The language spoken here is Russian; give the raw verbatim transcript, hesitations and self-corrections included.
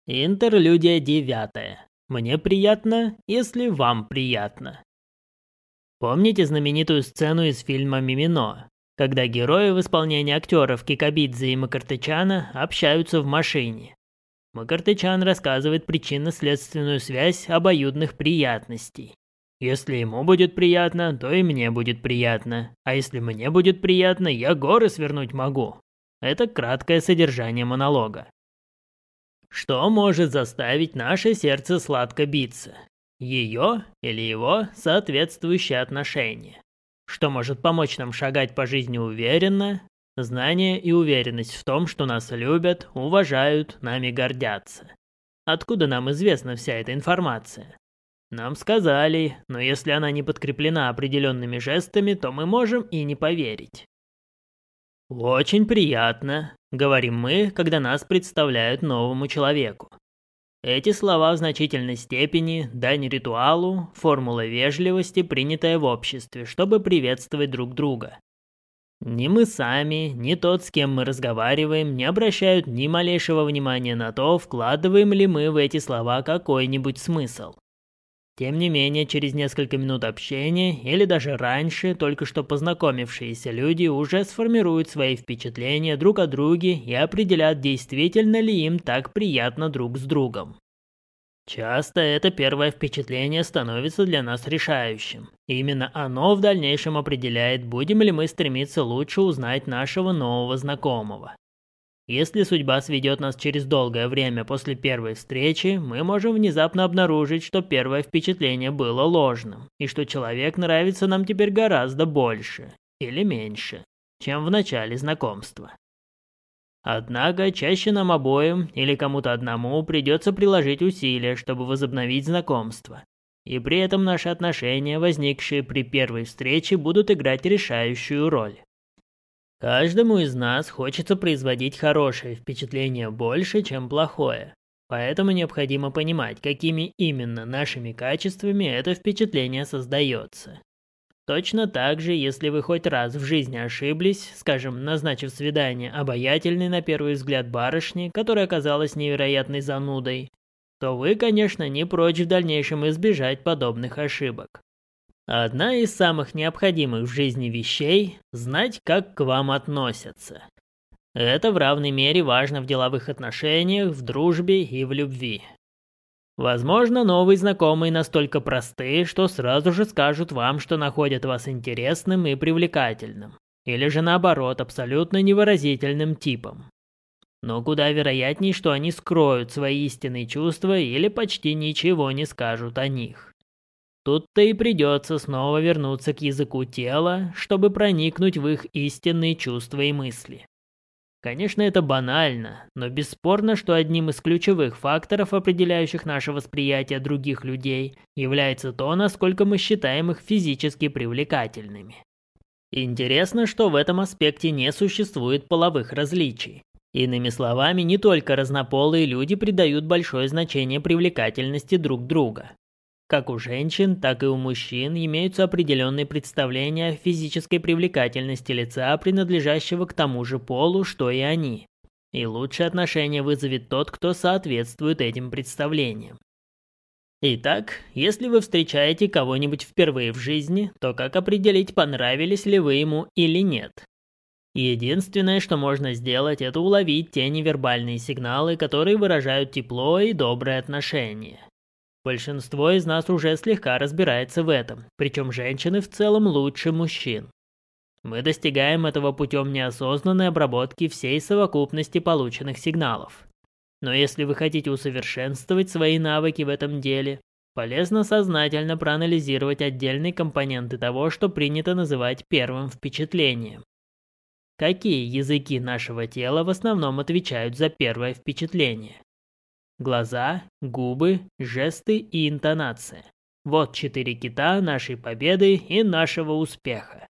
Интерлюдия девятая. Мне приятно, если вам приятно. Помните знаменитую сцену из фильма «Мимино», когда герои в исполнении актеров Кикабидзе и Макартычана общаются в машине? Макартычан рассказывает причинно-следственную связь обоюдных приятностей. Если ему будет приятно, то и мне будет приятно. А если мне будет приятно, я горы свернуть могу. Это краткое содержание монолога. Что может заставить наше сердце сладко биться? Ее или его соответствующее отношение. Что может помочь нам шагать по жизни уверенно? Знание и уверенность в том, что нас любят, уважают, нами гордятся. Откуда нам известна вся эта информация? Нам сказали, но если она не подкреплена определенными жестами, то мы можем и не поверить. «Очень приятно», — говорим мы, когда нас представляют новому человеку. Эти слова в значительной степени дань ритуалу, формула вежливости, принятая в обществе, чтобы приветствовать друг друга. Ни мы сами, ни тот, с кем мы разговариваем, не обращают ни малейшего внимания на то, вкладываем ли мы в эти слова какой-нибудь смысл. Тем не менее, через несколько минут общения, или даже раньше, только что познакомившиеся люди уже сформируют свои впечатления друг о друге и определят, действительно ли им так приятно друг с другом. Часто это первое впечатление становится для нас решающим. Именно оно в дальнейшем определяет, будем ли мы стремиться лучше узнать нашего нового знакомого. Если судьба сведет нас через долгое время после первой встречи, мы можем внезапно обнаружить, что первое впечатление было ложным, и что человек нравится нам теперь гораздо больше, или меньше, чем в начале знакомства. Однако, чаще нам обоим, или кому-то одному, придется приложить усилия, чтобы возобновить знакомство. И при этом наши отношения, возникшие при первой встрече, будут играть решающую роль. Каждому из нас хочется производить хорошее впечатление больше, чем плохое. Поэтому необходимо понимать, какими именно нашими качествами это впечатление создается. Точно так же, если вы хоть раз в жизни ошиблись, скажем, назначив свидание обаятельной на первый взгляд барышне, которая оказалась невероятной занудой, то вы, конечно, не прочь в дальнейшем избежать подобных ошибок. Одна из самых необходимых в жизни вещей – знать, как к вам относятся. Это в равной мере важно в деловых отношениях, в дружбе и в любви. Возможно, новые знакомые настолько просты, что сразу же скажут вам, что находят вас интересным и привлекательным. Или же наоборот, абсолютно невыразительным типом. Но куда вероятней, что они скроют свои истинные чувства или почти ничего не скажут о них. Тут-то и придется снова вернуться к языку тела, чтобы проникнуть в их истинные чувства и мысли. Конечно, это банально, но бесспорно, что одним из ключевых факторов, определяющих наше восприятие других людей, является то, насколько мы считаем их физически привлекательными. Интересно, что в этом аспекте не существует половых различий. Иными словами, не только разнополые люди придают большое значение привлекательности друг друга. Как у женщин, так и у мужчин имеются определенные представления о физической привлекательности лица, принадлежащего к тому же полу, что и они. И лучшее отношение вызовет тот, кто соответствует этим представлениям. Итак, если вы встречаете кого-нибудь впервые в жизни, то как определить, понравились ли вы ему или нет? Единственное, что можно сделать, это уловить те невербальные сигналы, которые выражают тепло и доброе отношение. Большинство из нас уже слегка разбирается в этом, причем женщины в целом лучше мужчин. Мы достигаем этого путем неосознанной обработки всей совокупности полученных сигналов. Но если вы хотите усовершенствовать свои навыки в этом деле, полезно сознательно проанализировать отдельные компоненты того, что принято называть первым впечатлением. Какие языки нашего тела в основном отвечают за первое впечатление? Глаза, губы, жесты и интонация. Вот четыре кита нашей победы и нашего успеха.